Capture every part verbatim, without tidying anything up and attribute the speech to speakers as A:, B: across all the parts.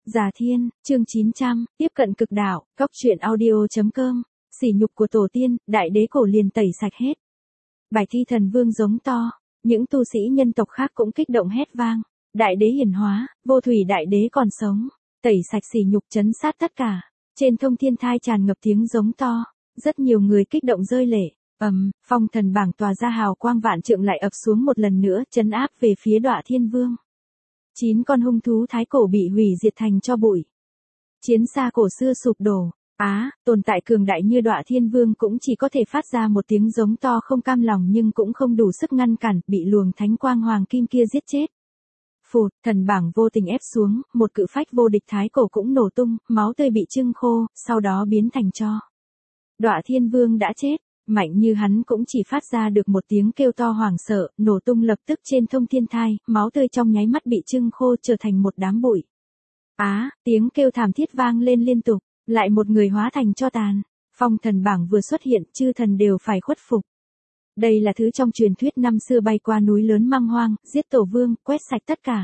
A: Già Thiên, chương chín trăm, tiếp cận cực đạo, góc truyện audio.com, sỉ nhục của tổ tiên, đại đế cổ liền tẩy sạch hết. Bài thi thần vương giống to, những tu sĩ nhân tộc khác cũng kích động hét vang, đại đế hiển hóa, vô thủy đại đế còn sống, tẩy sạch sỉ nhục chấn sát tất cả. Trên thông thiên thai tràn ngập tiếng giống to, rất nhiều người kích động rơi lệ. Ầm, phong thần bảng tỏa ra hào quang vạn trượng lại ập xuống một lần nữa, trấn áp về phía Đọa Thiên Vương. Chín con hung thú thái cổ bị hủy diệt thành tro bụi. Chiến xa cổ xưa sụp đổ. Á, tồn tại cường đại như Đọa Thiên Vương cũng chỉ có thể phát ra một tiếng giống to không cam lòng nhưng cũng không đủ sức ngăn cản, bị luồng thánh quang hoàng kim kia giết chết. Phụt, thần bảng vô tình ép xuống, một cự phách vô địch thái cổ cũng nổ tung, máu tươi bị trưng khô, sau đó biến thành tro. Đọa Thiên Vương đã chết. Mạnh như hắn cũng chỉ phát ra được một tiếng kêu to hoảng sợ, nổ tung lập tức trên thông thiên thai, máu tươi trong nháy mắt bị trưng khô trở thành một đám bụi. Á, tiếng kêu thảm thiết vang lên liên tục, lại một người hóa thành tro tàn. Phong thần bảng vừa xuất hiện, chư thần đều phải khuất phục. Đây là thứ trong truyền thuyết năm xưa bay qua núi lớn Măng Hoang, giết tổ vương, quét sạch tất cả.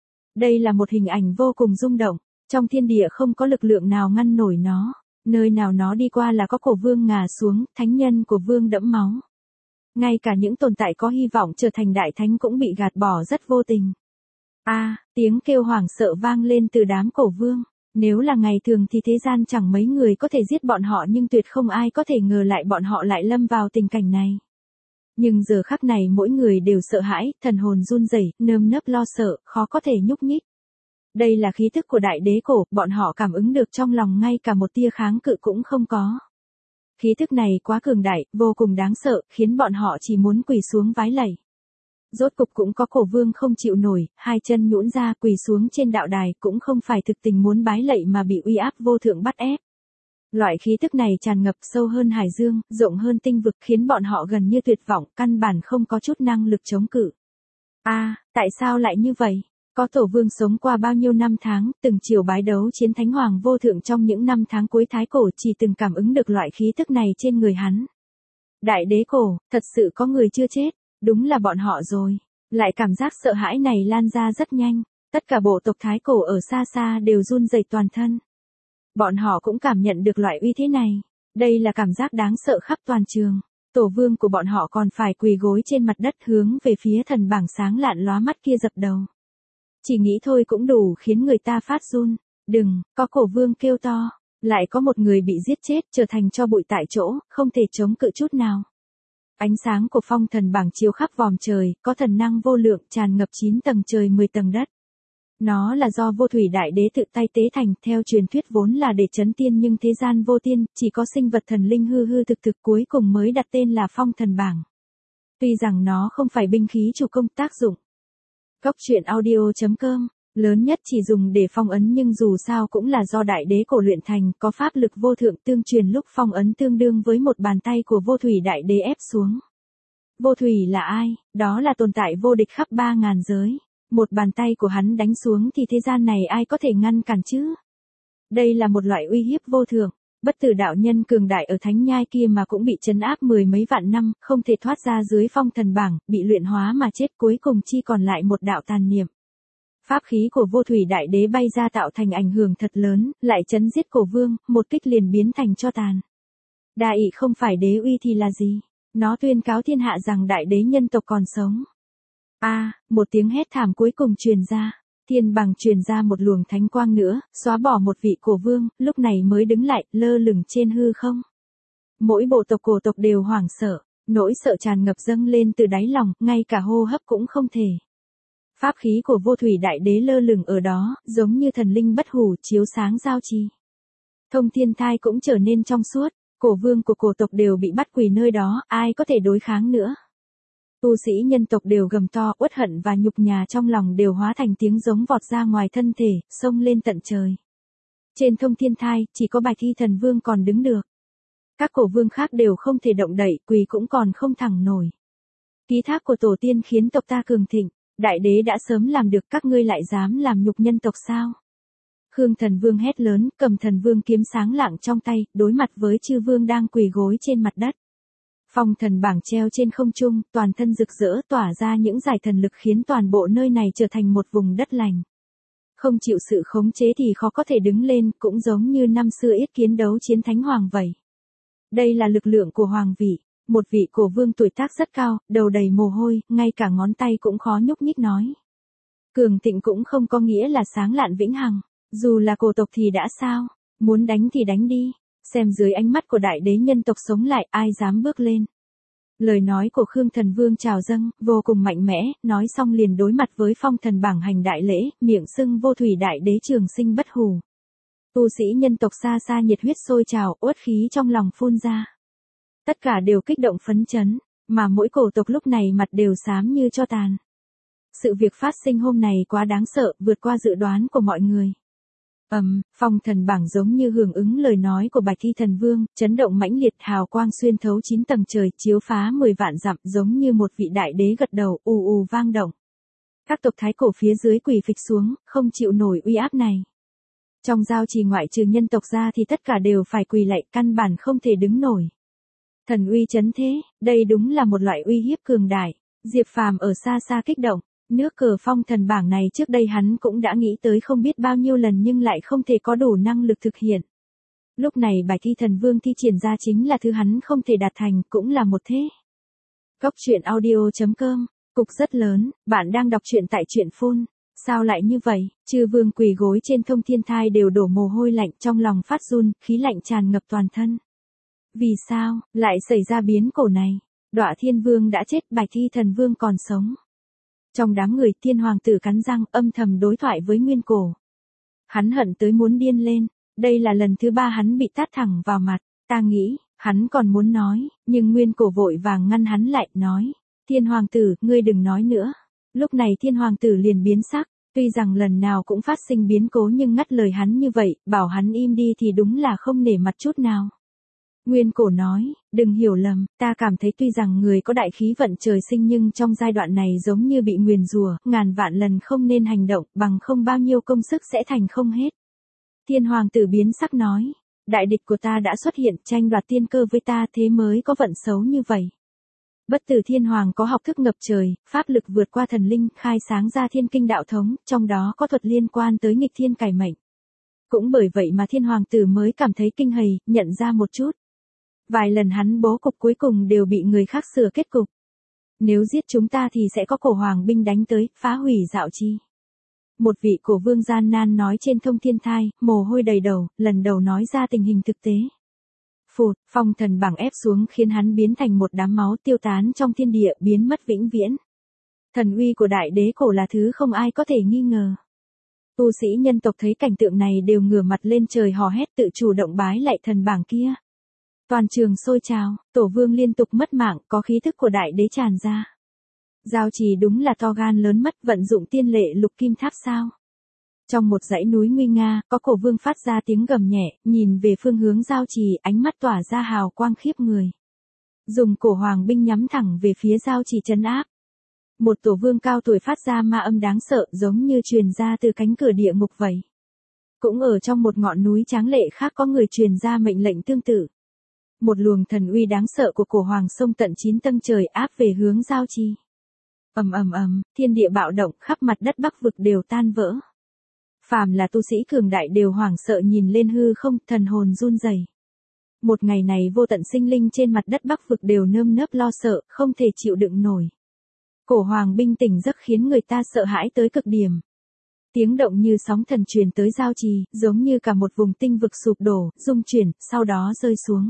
A: Đây là một hình ảnh vô cùng rung động, trong thiên địa không có lực lượng nào ngăn nổi nó. Nơi nào nó đi qua là có cổ vương ngả xuống, thánh nhân của vương đẫm máu. Ngay cả những tồn tại có hy vọng trở thành đại thánh cũng bị gạt bỏ rất vô tình. A, à, tiếng kêu hoảng sợ vang lên từ đám cổ vương. Nếu là ngày thường thì thế gian chẳng mấy người có thể giết bọn họ nhưng tuyệt không ai có thể ngờ lại bọn họ lại lâm vào tình cảnh này. Nhưng giờ khắc này mỗi người đều sợ hãi, thần hồn run rẩy, nơm nớp lo sợ, khó có thể nhúc nhích. Đây là khí thức của đại đế cổ, bọn họ cảm ứng được trong lòng ngay cả một tia kháng cự cũng không có. Khí thức này quá cường đại, vô cùng đáng sợ, khiến bọn họ chỉ muốn quỳ xuống vái lạy. Rốt cục cũng có cổ vương không chịu nổi, hai chân nhũn ra quỳ xuống trên đạo đài, cũng không phải thực tình muốn bái lạy mà bị uy áp vô thượng bắt ép. Loại khí thức này tràn ngập sâu hơn hải dương, rộng hơn tinh vực khiến bọn họ gần như tuyệt vọng, căn bản không có chút năng lực chống cự. A, à, tại sao lại như vậy? Có tổ vương sống qua bao nhiêu năm tháng, từng chiều bái đấu chiến thánh hoàng vô thượng trong những năm tháng cuối thái cổ chỉ từng cảm ứng được loại khí thức này trên người hắn. Đại đế cổ, thật sự có người chưa chết, đúng là bọn họ rồi. Lại cảm giác sợ hãi này lan ra rất nhanh, tất cả bộ tộc thái cổ ở xa xa đều run rẩy toàn thân. Bọn họ cũng cảm nhận được loại uy thế này, đây là cảm giác đáng sợ khắp toàn trường. Tổ vương của bọn họ còn phải quỳ gối trên mặt đất hướng về phía thần bảng sáng lạn lóa mắt kia dập đầu. Chỉ nghĩ thôi cũng đủ khiến người ta phát run. Đừng, có cổ vương kêu to. Lại có một người bị giết chết trở thành tro bụi tại chỗ, không thể chống cự chút nào. Ánh sáng của phong thần bảng chiếu khắp vòm trời, có thần năng vô lượng tràn ngập chín tầng trời mười tầng đất. Nó là do vô thủy đại đế tự tay tế thành, theo truyền thuyết vốn là để trấn tiên nhưng thế gian vô tiên, chỉ có sinh vật thần linh hư hư thực thực cuối cùng mới đặt tên là phong thần bảng. Tuy rằng nó không phải binh khí chủ công tác dụng. Góc truyện audio.com, lớn nhất chỉ dùng để phong ấn nhưng dù sao cũng là do đại đế cổ luyện thành, có pháp lực vô thượng tương truyền lúc phong ấn tương đương với một bàn tay của vô thủy đại đế ép xuống. Vô thủy là ai? Đó là tồn tại vô địch khắp ba ngàn giới. Một bàn tay của hắn đánh xuống thì thế gian này ai có thể ngăn cản chứ? Đây là một loại uy hiếp vô thượng. Bất tử đạo nhân cường đại ở thánh nhai kia mà cũng bị trấn áp mười mấy vạn năm, không thể thoát ra dưới phong thần bảng, bị luyện hóa mà chết cuối cùng chỉ còn lại một đạo tàn niệm. Pháp khí của vô thủy đại đế bay ra tạo thành ảnh hưởng thật lớn, lại chấn giết cổ vương, một kích liền biến thành tro tàn. Đa ỷ không phải đế uy thì là gì? Nó tuyên cáo thiên hạ rằng đại đế nhân tộc còn sống. A, à, một tiếng hét thảm cuối cùng truyền ra. Thiên bằng truyền ra một luồng thánh quang nữa, xóa bỏ một vị cổ vương, lúc này mới đứng lại, lơ lửng trên hư không. Mỗi bộ tộc cổ tộc đều hoảng sợ, nỗi sợ tràn ngập dâng lên từ đáy lòng, ngay cả hô hấp cũng không thể. Pháp khí của vô thủy đại đế lơ lửng ở đó, giống như thần linh bất hủ chiếu sáng giao trì. Thông thiên thai cũng trở nên trong suốt, cổ vương của cổ tộc đều bị bắt quỳ nơi đó, ai có thể đối kháng nữa. Tu sĩ nhân tộc đều gầm to, uất hận và nhục nhà trong lòng đều hóa thành tiếng giống vọt ra ngoài thân thể, xông lên tận trời. Trên thông thiên thai, chỉ có Bạch Thi thần vương còn đứng được. Các cổ vương khác đều không thể động đậy, quỳ cũng còn không thẳng nổi. Ký thác của tổ tiên khiến tộc ta cường thịnh, đại đế đã sớm làm được, các ngươi lại dám làm nhục nhân tộc sao? Khương thần vương hét lớn, cầm thần vương kiếm sáng lạng trong tay, đối mặt với chư vương đang quỳ gối trên mặt đất. Phong thần bảng treo trên không trung, toàn thân rực rỡ tỏa ra những giải thần lực khiến toàn bộ nơi này trở thành một vùng đất lành. Không chịu sự khống chế thì khó có thể đứng lên, cũng giống như năm xưa yết kiến đấu chiến thánh hoàng vậy. Đây là lực lượng của hoàng vị, một vị cổ vương tuổi tác rất cao, đầu đầy mồ hôi, ngay cả ngón tay cũng khó nhúc nhích nói. Cường thịnh cũng không có nghĩa là sáng lạn vĩnh hằng, dù là cổ tộc thì đã sao, muốn đánh thì đánh đi, xem dưới ánh mắt của đại đế nhân tộc sống lại ai dám bước lên. Lời nói của Khương Thần Vương trào dâng, vô cùng mạnh mẽ, nói xong liền đối mặt với phong thần bảng hành đại lễ, miệng sưng vô thủy đại đế trường sinh bất hủ. Tu sĩ nhân tộc xa xa nhiệt huyết sôi trào, uất khí trong lòng phun ra. Tất cả đều kích động phấn chấn, mà mỗi cổ tộc lúc này mặt đều xám như tro tàn. Sự việc phát sinh hôm này quá đáng sợ, vượt qua dự đoán của mọi người. Ầm, um, phong thần bảng giống như hưởng ứng lời nói của Bạch Thi Thần Vương, chấn động mãnh liệt, hào quang xuyên thấu chín tầng trời, chiếu phá mười vạn dặm, giống như một vị đại đế gật đầu, ù ù vang động. Các tộc thái cổ phía dưới quỳ phịch xuống, không chịu nổi uy áp này. Trong giao trì ngoại trừ nhân tộc ra thì tất cả đều phải quỳ lạy, căn bản không thể đứng nổi. Thần uy chấn thế, đây đúng là một loại uy hiếp cường đại. Diệp Phàm ở xa xa kích động. Nước cờ phong thần bảng này trước đây hắn cũng đã nghĩ tới không biết bao nhiêu lần nhưng lại không thể có đủ năng lực thực hiện. Lúc này Bạch Thi Thần Vương thi triển ra chính là thứ hắn không thể đạt thành, cũng là một thế. Góc truyện audio chấm com, cục rất lớn, bạn đang đọc truyện tại truyện phun. Sao lại như vậy? Chư vương quỳ gối trên Thông Thiên Thai đều đổ mồ hôi lạnh, trong lòng phát run, khí lạnh tràn ngập toàn thân. Vì sao lại xảy ra biến cổ này? Đọa Thiên Vương đã chết, Bạch Thi Thần Vương còn sống. Trong đám người, Thiên Hoàng tử cắn răng âm thầm đối thoại với Nguyên Cổ. Hắn hận tới muốn điên lên, đây là lần thứ ba hắn bị tát thẳng vào mặt, ta nghĩ, hắn còn muốn nói, nhưng Nguyên Cổ vội vàng ngăn hắn lại, nói, Thiên Hoàng tử, ngươi đừng nói nữa. Lúc này Thiên Hoàng tử liền biến sắc, tuy rằng lần nào cũng phát sinh biến cố nhưng ngắt lời hắn như vậy, bảo hắn im đi thì đúng là không nể mặt chút nào. Nguyên Cổ nói, đừng hiểu lầm, ta cảm thấy tuy rằng người có đại khí vận trời sinh nhưng trong giai đoạn này giống như bị nguyền rủa, ngàn vạn lần không nên hành động, bằng không bao nhiêu công sức sẽ thành không hết. Thiên Hoàng tử biến sắc nói, đại địch của ta đã xuất hiện, tranh đoạt tiên cơ với ta, thế mới có vận xấu như vậy. Bất Tử Thiên Hoàng có học thức ngập trời, pháp lực vượt qua thần linh, khai sáng ra thiên kinh đạo thống, trong đó có thuật liên quan tới nghịch thiên cải mệnh. Cũng bởi vậy mà Thiên Hoàng tử mới cảm thấy kinh hầy, nhận ra một chút. Vài lần hắn bố cục cuối cùng đều bị người khác sửa kết cục. Nếu giết chúng ta thì sẽ có cổ hoàng binh đánh tới, phá hủy dạo chi. Một vị cổ vương gian nan nói trên Thông Thiên Thai, mồ hôi đầy đầu, lần đầu nói ra tình hình thực tế. Phụt, phong thần bảng ép xuống khiến hắn biến thành một đám máu tiêu tán trong thiên địa, biến mất vĩnh viễn. Thần uy của đại đế cổ là thứ không ai có thể nghi ngờ. Tu sĩ nhân tộc thấy cảnh tượng này đều ngửa mặt lên trời hò hét tự chủ động bái lại thần bảng kia. Toàn trường sôi trào, tổ vương liên tục mất mạng, có khí thức của đại đế tràn ra. Giao Trì đúng là to gan lớn mất, vận dụng tiên lệ lục kim tháp sao. Trong một dãy núi nguy nga, có cổ vương phát ra tiếng gầm nhẹ, nhìn về phương hướng Giao Trì, ánh mắt tỏa ra hào quang khiếp người. Dùng cổ hoàng binh nhắm thẳng về phía Giao Trì trấn áp. Một tổ vương cao tuổi phát ra ma âm đáng sợ, giống như truyền ra từ cánh cửa địa ngục vậy. Cũng ở trong một ngọn núi tráng lệ khác có người truyền ra mệnh lệnh tương tự. Một luồng thần uy đáng sợ của cổ hoàng sông tận chín tầng trời áp về hướng Giao Trì. Ầm ầm ầm, thiên địa bạo động, khắp mặt đất Bắc vực đều tan vỡ. Phàm là tu sĩ cường đại đều hoảng sợ nhìn lên hư không, thần hồn run rẩy. Một ngày này vô tận sinh linh trên mặt đất Bắc vực đều nơm nớp lo sợ, không thể chịu đựng nổi. Cổ hoàng binh tỉnh giấc khiến người ta sợ hãi tới cực điểm. Tiếng động như sóng thần truyền tới Giao Trì, giống như cả một vùng tinh vực sụp đổ, rung chuyển, sau đó rơi xuống.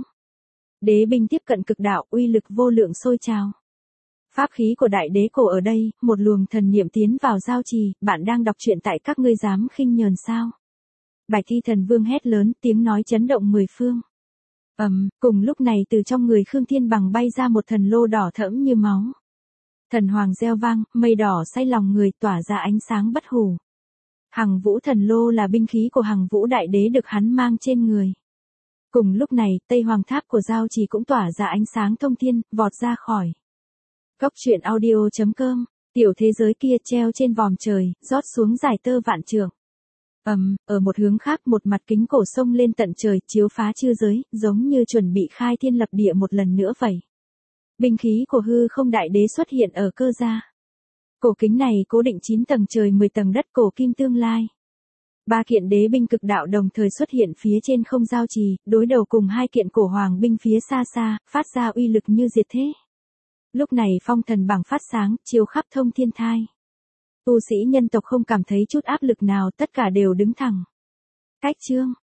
A: Đế binh tiếp cận cực đạo, uy lực vô lượng sôi trào. Pháp khí của đại đế cổ ở đây, một luồng thần niệm tiến vào Giao Trì, bạn đang đọc truyện tại các ngươi dám khinh nhờn sao? Bạch Thi Thần Vương hét lớn, tiếng nói chấn động mười phương. Ầm, um, cùng lúc này từ trong người Khương Thiên Bằng bay ra một thần lô đỏ thẫm như máu. Thần hoàng reo vang, mây đỏ say lòng người, tỏa ra ánh sáng bất hủ. Hằng Vũ thần lô là binh khí của Hằng Vũ đại đế được hắn mang trên người. Cùng lúc này, Tây Hoàng Tháp của Giao Trì cũng tỏa ra ánh sáng thông thiên, vọt ra khỏi. Góc truyện audio chấm com, tiểu thế giới kia treo trên vòm trời, rót xuống dài tơ vạn trượng. Ầm, um, ở một hướng khác một mặt kính cổ sông lên tận trời, chiếu phá chư giới, giống như chuẩn bị khai thiên lập địa một lần nữa vậy. Binh khí của hư không đại đế xuất hiện ở cơ gia. Cổ kính này cố định chín tầng trời mười tầng đất, cổ kim tương lai. Ba kiện đế binh cực đạo đồng thời xuất hiện phía trên không giao trì, đối đầu cùng hai kiện cổ hoàng binh phía xa xa, phát ra uy lực như diệt thế. Lúc này phong thần bảng phát sáng, chiếu khắp thông thiên thai. Tu sĩ nhân tộc không cảm thấy chút áp lực nào, tất cả đều đứng thẳng. Cách chương